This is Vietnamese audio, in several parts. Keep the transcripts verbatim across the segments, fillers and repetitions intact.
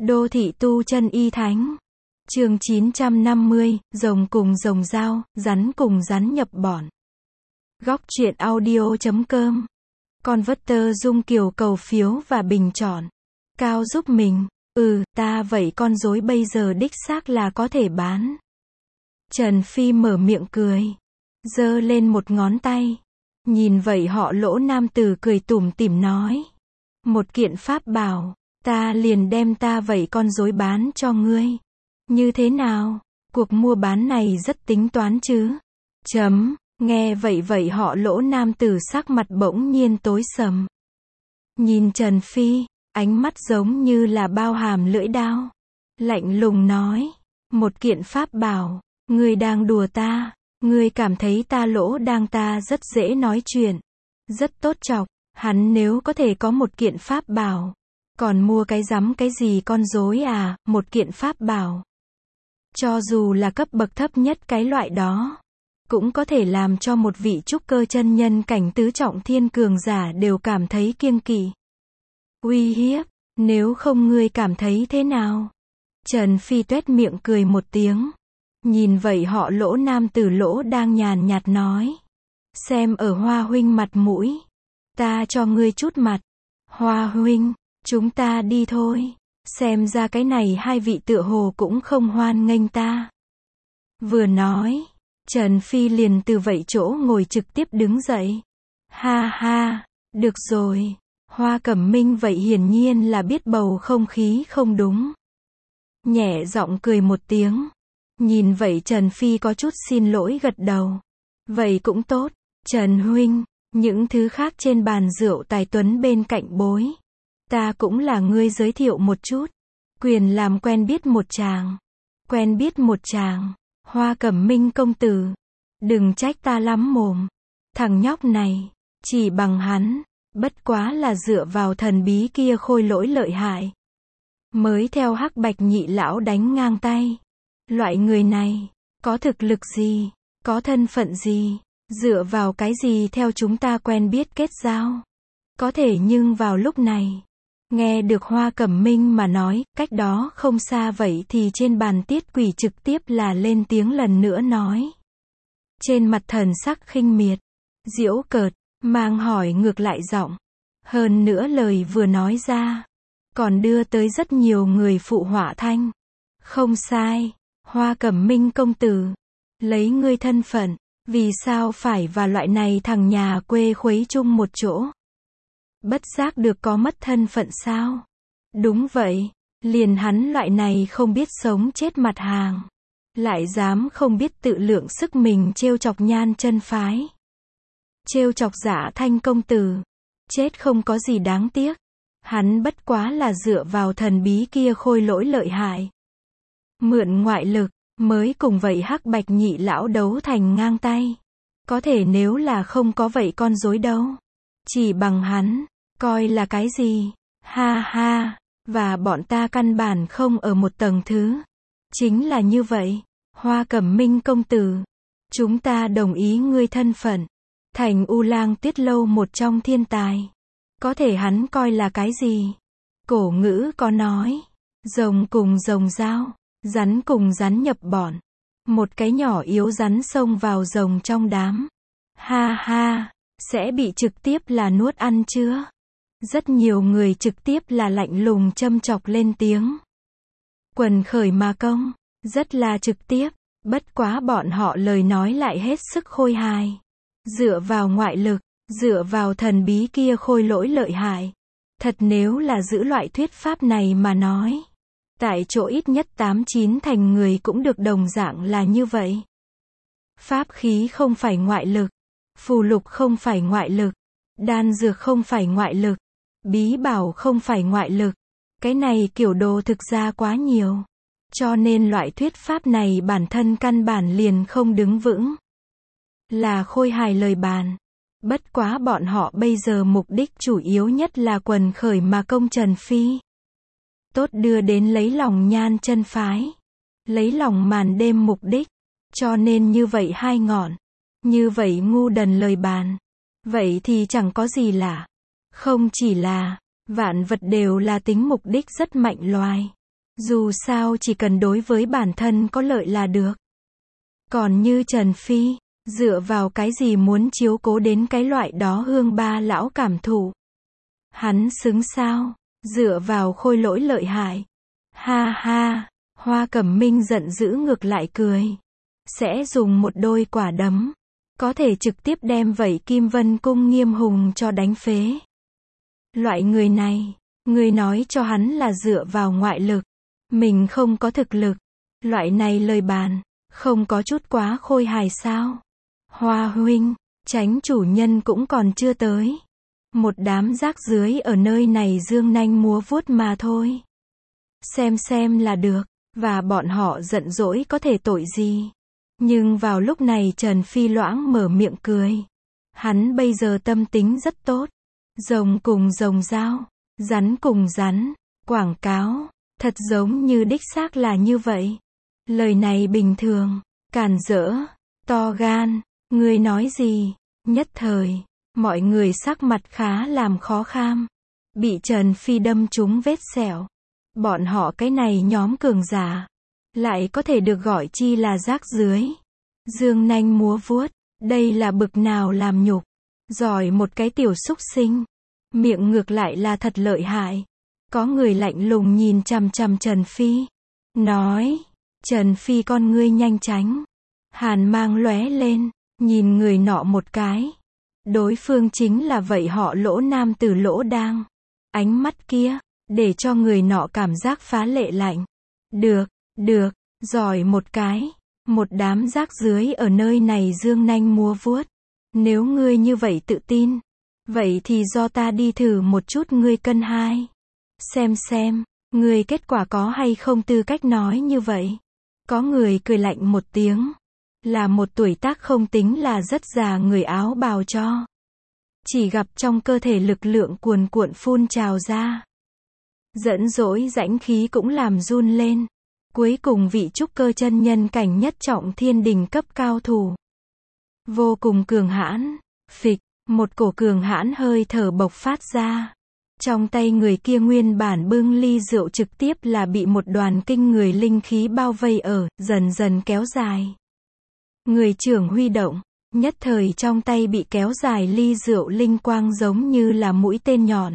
Đô thị tu chân y thánh. Chương chín trăm năm mươi, rồng cùng rồng giao, rắn cùng rắn nhập bỏn. Góc truyện audio chấm com. Converter Dung Kiều cầu phiếu và bình chọn. Cao giúp mình. Ừ, ta vậy con rối bây giờ đích xác là có thể bán. Trần Phi mở miệng cười. Giơ lên một ngón tay. Nhìn vậy họ Lỗ nam tử cười tủm tỉm nói. Một kiện pháp bảo, ta liền đem ta vậy con rối bán cho ngươi. Như thế nào? Cuộc mua bán này rất tính toán chứ? Chấm, nghe vậy vậy họ Lỗ nam tử sắc mặt bỗng nhiên tối sầm. Nhìn Trần Phi, ánh mắt giống như là bao hàm lưỡi dao. Lạnh lùng nói, một kiện pháp bảo, ngươi đang đùa ta, ngươi cảm thấy ta Lỗ đang ta rất dễ nói chuyện, rất tốt chọc, hắn nếu có thể có một kiện pháp bảo, còn mua cái rắm cái gì con rối à, một kiện pháp bảo. Cho dù là cấp bậc thấp nhất cái loại đó, cũng có thể làm cho một vị trúc cơ chân nhân cảnh tứ trọng thiên cường giả đều cảm thấy kiêng kỵ. Uy hiếp, nếu không ngươi cảm thấy thế nào? Trần Phi tuét miệng cười một tiếng. Nhìn vậy họ Lỗ nam tử Lỗ đang nhàn nhạt nói. Xem ở Hoa huynh mặt mũi. Ta cho ngươi chút mặt. Hoa huynh, chúng ta đi thôi. Xem ra cái này hai vị tựa hồ cũng không hoan nghênh ta. Vừa nói, Trần Phi liền từ vậy chỗ ngồi trực tiếp đứng dậy. Ha ha, được rồi. Hoa Cẩm Minh vậy hiển nhiên là biết bầu không khí không đúng. Nhẹ giọng cười một tiếng. Nhìn vậy Trần Phi có chút xin lỗi gật đầu. Vậy cũng tốt, Trần huynh, những thứ khác trên bàn rượu tài tuấn bên cạnh bối. Ta cũng là ngươi giới thiệu một chút. Quyền làm quen biết một chàng. Quen biết một chàng. Hoa Cẩm Minh công tử. Đừng trách ta lắm mồm. Thằng nhóc này, chỉ bằng hắn, bất quá là dựa vào thần bí kia khôi lỗi lợi hại. Mới theo Hắc Bạch nhị lão đánh ngang tay. Loại người này, có thực lực gì, có thân phận gì, dựa vào cái gì theo chúng ta quen biết kết giao. Có thể nhưng vào lúc này, nghe được Hoa Cẩm Minh mà nói, cách đó không xa vậy thì trên bàn Tiết Quỷ trực tiếp là lên tiếng lần nữa nói. Trên mặt thần sắc khinh miệt, giễu cợt, mang hỏi ngược lại giọng. Hơn nữa lời vừa nói ra, còn đưa tới rất nhiều người phụ họa thanh. Không sai, Hoa Cẩm Minh công tử, lấy ngươi thân phận, vì sao phải và loại này thằng nhà quê khuấy chung một chỗ? Bất giác được có mất thân phận sao? Đúng vậy, liền hắn loại này không biết sống chết mặt hàng. Lại dám không biết tự lượng sức mình trêu chọc Nhan chân phái. Trêu chọc Dạ Thanh công tử. Chết không có gì đáng tiếc. Hắn bất quá là dựa vào thần bí kia khôi lỗi lợi hại. Mượn ngoại lực, mới cùng vậy Hắc Bạch nhị lão đấu thành ngang tay. Có thể nếu là không có vậy con rối đâu. Chỉ bằng hắn, coi là cái gì? Ha ha, và bọn ta căn bản không ở một tầng thứ. Chính là như vậy, Hoa Cẩm Minh công tử. Chúng ta đồng ý ngươi thân phận. Thành U Lang Tuyết Lâu một trong thiên tài. Có thể hắn coi là cái gì? Cổ ngữ có nói. Rồng cùng rồng giao, rắn cùng rắn nhập bỏn. Một cái nhỏ yếu rắn xông vào rồng trong đám. Ha ha, sẽ bị trực tiếp là nuốt ăn chưa? Rất nhiều người trực tiếp là lạnh lùng châm chọc lên tiếng. Quần khởi mà công, rất là trực tiếp, bất quá bọn họ lời nói lại hết sức khôi hài. Dựa vào ngoại lực, dựa vào thần bí kia khôi lỗi lợi hại. Thật nếu là giữ loại thuyết pháp này mà nói. Tại chỗ ít nhất tám chín thành người cũng được đồng dạng là như vậy. Pháp khí không phải ngoại lực. Phù lục không phải ngoại lực. Đan dược không phải ngoại lực. Bí bảo không phải ngoại lực. Cái này kiểu đồ thực ra quá nhiều. Cho nên loại thuyết pháp này bản thân căn bản liền không đứng vững. Là khôi hài lời bàn. Bất quá bọn họ bây giờ mục đích chủ yếu nhất là quần khởi mà công Trần Phi. Tốt đưa đến lấy lòng Nhan chân phái. Lấy lòng màn đêm mục đích. Cho nên như vậy hai ngọn. Như vậy ngu đần lời bàn. Vậy thì chẳng có gì lạ. Không chỉ là, vạn vật đều là tính mục đích rất mạnh loài. Dù sao chỉ cần đối với bản thân có lợi là được. Còn như Trần Phi, dựa vào cái gì muốn chiếu cố đến cái loại đó hương ba lão cảm thụ. Hắn xứng sao, dựa vào khôi lỗi lợi hại. Ha ha, Hoa Cẩm Minh giận dữ ngược lại cười. Sẽ dùng một đôi quả đấm, có thể trực tiếp đem vậy Kim Vân Cung Nghiêm Hùng cho đánh phế. Loại người này, người nói cho hắn là dựa vào ngoại lực, mình không có thực lực. Loại này lời bàn, không có chút quá khôi hài sao? Hoa huynh, Chánh chủ nhân cũng còn chưa tới. Một đám rác rưới ở nơi này dương nanh múa vuốt mà thôi. Xem xem là được, và bọn họ giận dỗi có thể tội gì. Nhưng vào lúc này Trần Phi loãng mở miệng cười. Hắn bây giờ tâm tính rất tốt. Rồng cùng rồng dao, rắn cùng rắn, quảng cáo, thật giống như đích xác là như vậy. Lời này bình thường, càn rỡ, to gan, ngươi nói gì? Nhất thời, mọi người sắc mặt khá làm khó kham. Bị Trần Phi đâm trúng vết sẹo. Bọn họ cái này nhóm cường giả, lại có thể được gọi chi là rác rưới. Dương nanh múa vuốt, đây là bực nào làm nhục. Giỏi một cái tiểu súc sinh. Miệng ngược lại là thật lợi hại. Có người lạnh lùng nhìn chằm chằm Trần Phi. Nói, Trần Phi con ngươi nhanh tránh. Hàn mang lóe lên, nhìn người nọ một cái. Đối phương chính là vậy họ Lỗ nam tử Lỗ Đang. Ánh mắt kia, để cho người nọ cảm giác phá lệ lạnh. Được, được, giỏi một cái. Một đám rác rưới ở nơi này dương nanh múa vuốt. Nếu ngươi như vậy tự tin, vậy thì do ta đi thử một chút ngươi cân hai. Xem xem, ngươi kết quả có hay không tư cách nói như vậy. Có người cười lạnh một tiếng. Là một tuổi tác không tính là rất già người áo bào cho. Chỉ gặp trong cơ thể lực lượng cuồn cuộn phun trào ra. Dẫn dỗi rãnh khí cũng làm run lên. Cuối cùng vị trúc cơ chân nhân cảnh nhất trọng thiên đình cấp cao thủ. Vô cùng cường hãn, phịch, một cổ cường hãn hơi thở bộc phát ra. Trong tay người kia nguyên bản bưng ly rượu trực tiếp là bị một đoàn kinh người linh khí bao vây ở, dần dần kéo dài. Người trưởng huy động, nhất thời trong tay bị kéo dài ly rượu linh quang giống như là mũi tên nhọn.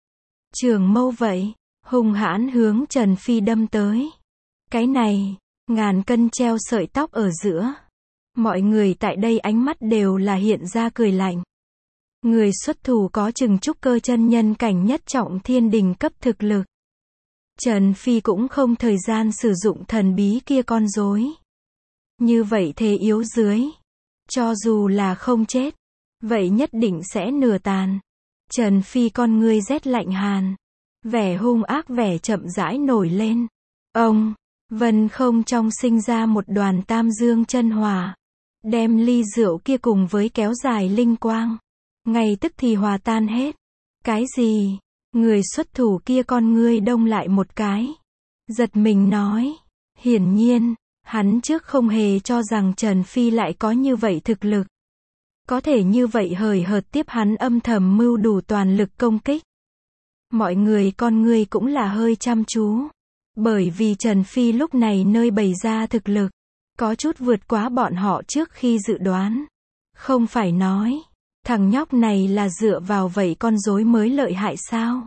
Trường mâu vậy, hung hãn hướng Trần Phi đâm tới. Cái này, ngàn cân treo sợi tóc ở giữa. Mọi người tại đây ánh mắt đều là hiện ra cười lạnh. Người xuất thủ có chừng trúc cơ chân nhân cảnh nhất trọng thiên đình cấp thực lực. Trần Phi cũng không thời gian sử dụng thần bí kia con rối. Như vậy thế yếu dưới. Cho dù là không chết, vậy nhất định sẽ nửa tàn. Trần Phi con ngươi rét lạnh hàn. Vẻ hung ác vẻ chậm rãi nổi lên. Ông, vân không trong sinh ra một đoàn tam dương chân hỏa. Đem ly rượu kia cùng với kéo dài linh quang. Ngay tức thì hòa tan hết. Cái gì? Người xuất thủ kia con ngươi đông lại một cái. Giật mình nói. Hiển nhiên, hắn trước không hề cho rằng Trần Phi lại có như vậy thực lực. Có thể như vậy hời hợt tiếp hắn âm thầm mưu đủ toàn lực công kích. Mọi người con ngươi cũng là hơi chăm chú. Bởi vì Trần Phi lúc này nơi bày ra thực lực. Có chút vượt quá bọn họ trước khi dự đoán. Không phải nói. Thằng nhóc này là dựa vào vậy con rối mới lợi hại sao?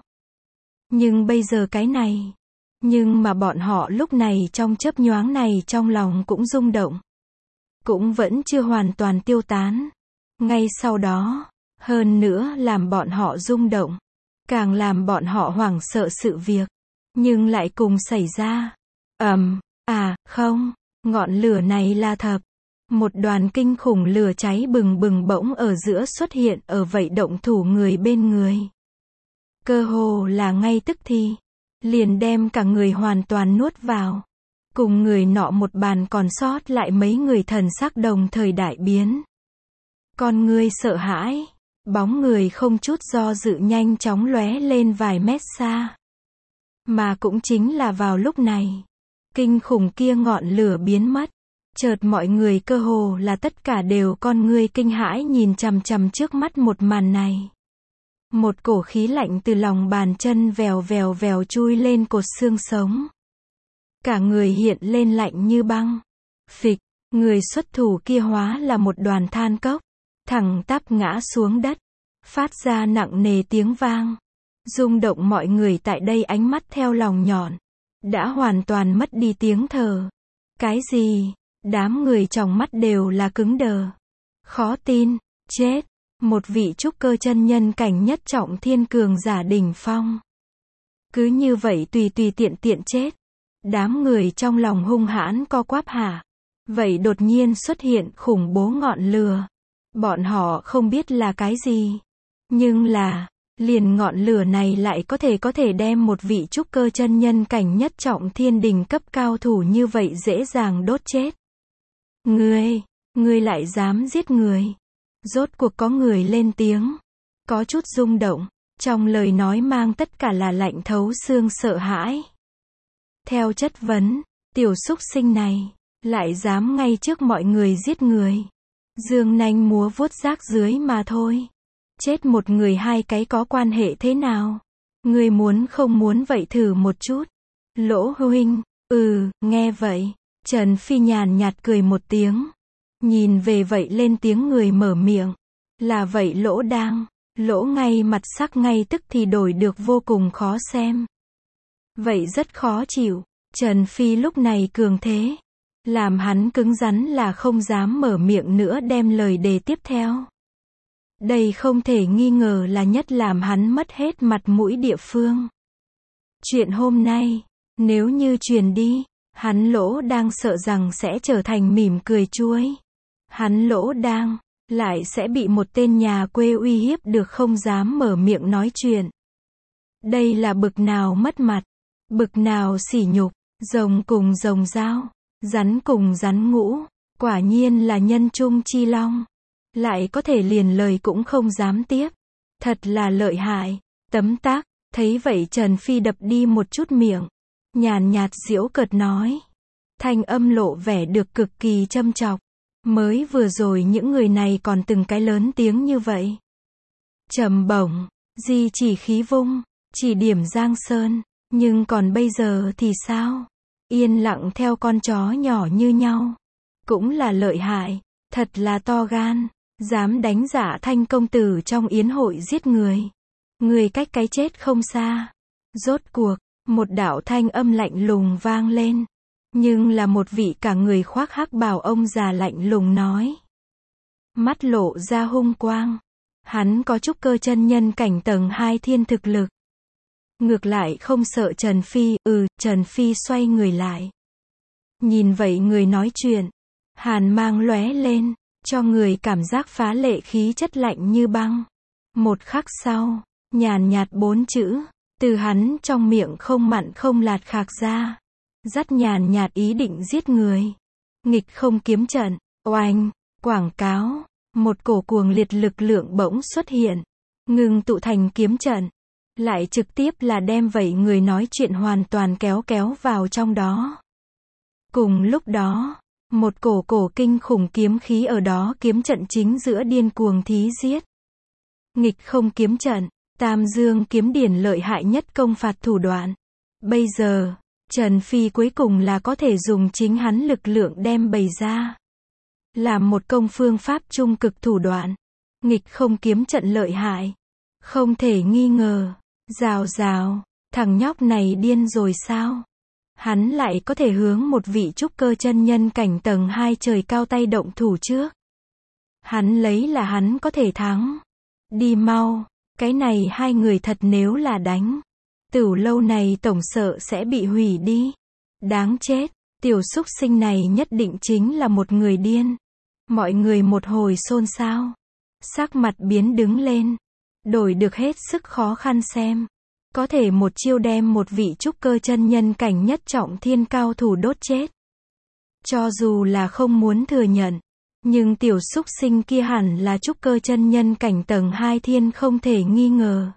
Nhưng bây giờ cái này. Nhưng mà bọn họ lúc này trong chớp nhoáng này trong lòng cũng rung động. Cũng vẫn chưa hoàn toàn tiêu tán. Ngay sau đó, hơn nữa làm bọn họ rung động. Càng làm bọn họ hoảng sợ sự việc. Nhưng lại cùng xảy ra. Ầm, um, à, không, ngọn lửa này là thật. Một đoàn kinh khủng lửa cháy bừng bừng bỗng ở giữa xuất hiện ở vậy động thủ người bên người. Cơ hồ là ngay tức thì, liền đem cả người hoàn toàn nuốt vào. Cùng người nọ một bàn còn sót lại mấy người thần sắc đồng thời đại biến. Con người sợ hãi, bóng người không chút do dự nhanh chóng lóe lên vài mét xa. Mà cũng chính là vào lúc này, kinh khủng kia ngọn lửa biến mất. Chợt mọi người cơ hồ là tất cả đều con ngươi kinh hãi nhìn chằm chằm trước mắt một màn này. Một cổ khí lạnh từ lòng bàn chân vèo vèo vèo chui lên cột xương sống. cả người hiện lên lạnh như băng. Phịch, người xuất thủ kia hóa là một đoàn than cốc, thẳng tắp ngã xuống đất, phát ra nặng nề tiếng vang, rung động mọi người tại đây ánh mắt theo lòng nhọn, đã hoàn toàn mất đi tiếng thở. Cái gì? Đám người trong mắt đều là cứng đờ. Khó tin, chết, một vị trúc cơ chân nhân cảnh nhất trọng thiên cường giả đỉnh phong. Cứ như vậy tùy tùy tiện tiện chết. Đám người trong lòng hung hãn co quắp hả? Vậy đột nhiên xuất hiện khủng bố ngọn lửa. Bọn họ không biết là cái gì. Nhưng là, liền ngọn lửa này lại có thể có thể đem một vị trúc cơ chân nhân cảnh nhất trọng thiên đình cấp cao thủ như vậy dễ dàng đốt chết. Ngươi, ngươi lại dám giết người. Rốt cuộc có người lên tiếng. Có chút rung động. Trong lời nói mang tất cả là lạnh thấu xương sợ hãi. Theo chất vấn, tiểu súc sinh này, lại dám ngay trước mọi người giết người. Dương nanh múa vuốt rác dưới mà thôi. Chết một người hai cái có quan hệ thế nào? Ngươi muốn không muốn vậy thử một chút. Lỗ huynh, ừ, nghe vậy. Trần Phi nhàn nhạt cười một tiếng. Nhìn về vậy lên tiếng người mở miệng. Là vậy Lỗ đang. Lỗ ngay mặt sắc ngay tức thì đổi được vô cùng khó xem. Vậy rất khó chịu. Trần Phi lúc này cường thế. Làm hắn cứng rắn là không dám mở miệng nữa đem lời đề tiếp theo. Đây không thể nghi ngờ là nhất làm hắn mất hết mặt mũi địa phương. Chuyện hôm nay, nếu như truyền đi, hắn Lỗ đang sợ rằng sẽ trở thành mỉm cười chuối. Hắn Lỗ đang, lại sẽ bị một tên nhà quê uy hiếp được không dám mở miệng nói chuyện. Đây là bực nào mất mặt, bực nào sỉ nhục, rồng cùng rồng dao, rắn cùng rắn ngũ, quả nhiên là nhân trung chi long. Lại có thể liền lời cũng không dám tiếp. Thật là lợi hại. Tấm tắc, thấy vậy Trần Phi đập đi một chút miệng. Nhàn nhạt giễu cợt nói. Thanh âm lộ vẻ được cực kỳ châm chọc. Mới vừa rồi những người này còn từng cái lớn tiếng như vậy. Trầm bổng, di chỉ khí vung, chỉ điểm giang sơn. Nhưng còn bây giờ thì sao? Yên lặng theo con chó nhỏ như nhau. Cũng là lợi hại. Thật là to gan. Dám đánh giả Thanh công tử trong yến hội giết người. Người cách cái chết không xa. Rốt cuộc, một đạo thanh âm lạnh lùng vang lên. Nhưng là một vị cả người khoác hắc bào ông già lạnh lùng nói. Mắt lộ ra hung quang. Hắn có trúc cơ chân nhân cảnh tầng hai thiên thực lực. Ngược lại không sợ Trần Phi, ừ, Trần Phi xoay người lại. Nhìn vậy người nói chuyện. Hàn mang lóe lên. Cho người cảm giác phá lệ khí chất lạnh như băng. Một khắc sau, nhàn nhạt bốn chữ, từ hắn trong miệng không mặn không lạt khạc ra. Rất nhàn nhạt ý định giết người. Nghịch không kiếm trận, oanh, quảng cáo, một cổ cuồng liệt lực lượng bỗng xuất hiện. Ngừng tụ thành kiếm trận. Lại trực tiếp là đem vậy người nói chuyện hoàn toàn kéo kéo vào trong đó. Cùng lúc đó, một cổ cổ kinh khủng kiếm khí ở đó kiếm trận chính giữa điên cuồng thí giết. Nghịch không kiếm trận, Tam Dương kiếm điển lợi hại nhất công phạt thủ đoạn. Bây giờ, Trần Phi cuối cùng là có thể dùng chính hắn lực lượng đem bày ra. Làm một công phương pháp trung cực thủ đoạn. Nghịch không kiếm trận lợi hại. Không thể nghi ngờ. Rào rào, thằng nhóc này điên rồi sao? Hắn lại có thể hướng một vị trúc cơ chân nhân cảnh tầng hai trời cao tay động thủ trước. Hắn lấy là hắn có thể thắng. Đi mau, cái này hai người thật nếu là đánh. Tửu lâu này tổng sợ sẽ bị hủy đi. Đáng chết, tiểu súc sinh này nhất định chính là một người điên. Mọi người một hồi xôn xao. Sắc mặt biến đứng lên. Đổi được hết sức khó khăn xem. Có thể một chiêu đem một vị trúc cơ chân nhân cảnh nhất trọng thiên cao thủ đốt chết. Cho dù là không muốn thừa nhận. Nhưng tiểu súc sinh kia hẳn là trúc cơ chân nhân cảnh tầng hai thiên không thể nghi ngờ.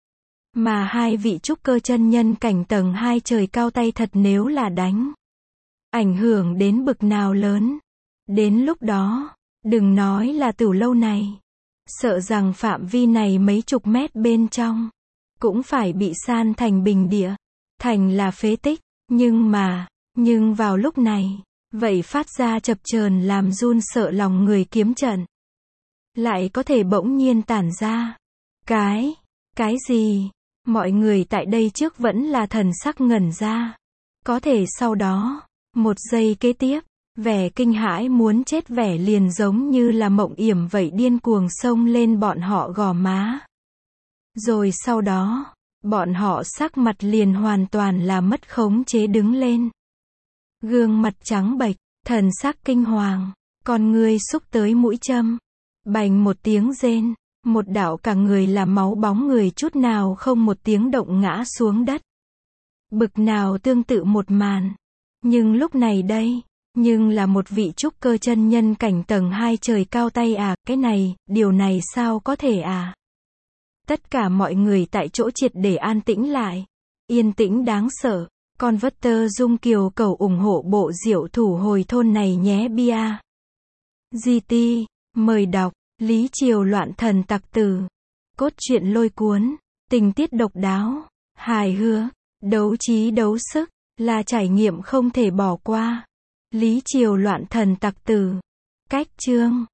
Mà hai vị trúc cơ chân nhân cảnh tầng hai trời cao tay thật nếu là đánh. Ảnh hưởng đến bực nào lớn. Đến lúc đó, đừng nói là tửu lâu này. Sợ rằng phạm vi này mấy chục mét bên trong. Cũng phải bị san thành bình địa. Thành là phế tích. Nhưng mà, Nhưng vào lúc này, vậy phát ra chập chờn làm run sợ lòng người kiếm trận. Lại có thể bỗng nhiên tản ra. Cái, cái gì? Mọi người tại đây trước vẫn là thần sắc ngẩn ra. Có thể sau đó, một giây kế tiếp, vẻ kinh hãi muốn chết vẻ liền giống như là mộng yểm vậy điên cuồng xông lên bọn họ gò má. Rồi sau đó, bọn họ sắc mặt liền hoàn toàn là mất khống chế đứng lên. Gương mặt trắng bệch, thần sắc kinh hoàng, con ngươi xúc tới mũi châm. Bành một tiếng rên, một đạo cả người là máu bóng người chút nào không một tiếng động ngã xuống đất. Bực nào tương tự một màn. Nhưng lúc này đây, nhưng là một vị trúc cơ chân nhân cảnh tầng hai trời cao tay à, cái này, điều này sao có thể à? Tất cả mọi người tại chỗ triệt để an tĩnh lại. Yên tĩnh đáng sợ. Con vất tơ dung kiều cầu ủng hộ bộ diệu thủ hồi thôn này nhé bia. giê tê, mời đọc, Lý Triều loạn thần tặc tử. Cốt truyện lôi cuốn, tình tiết độc đáo, hài hước, đấu trí đấu sức, là trải nghiệm không thể bỏ qua. Lý Triều loạn thần tặc tử. Cách chương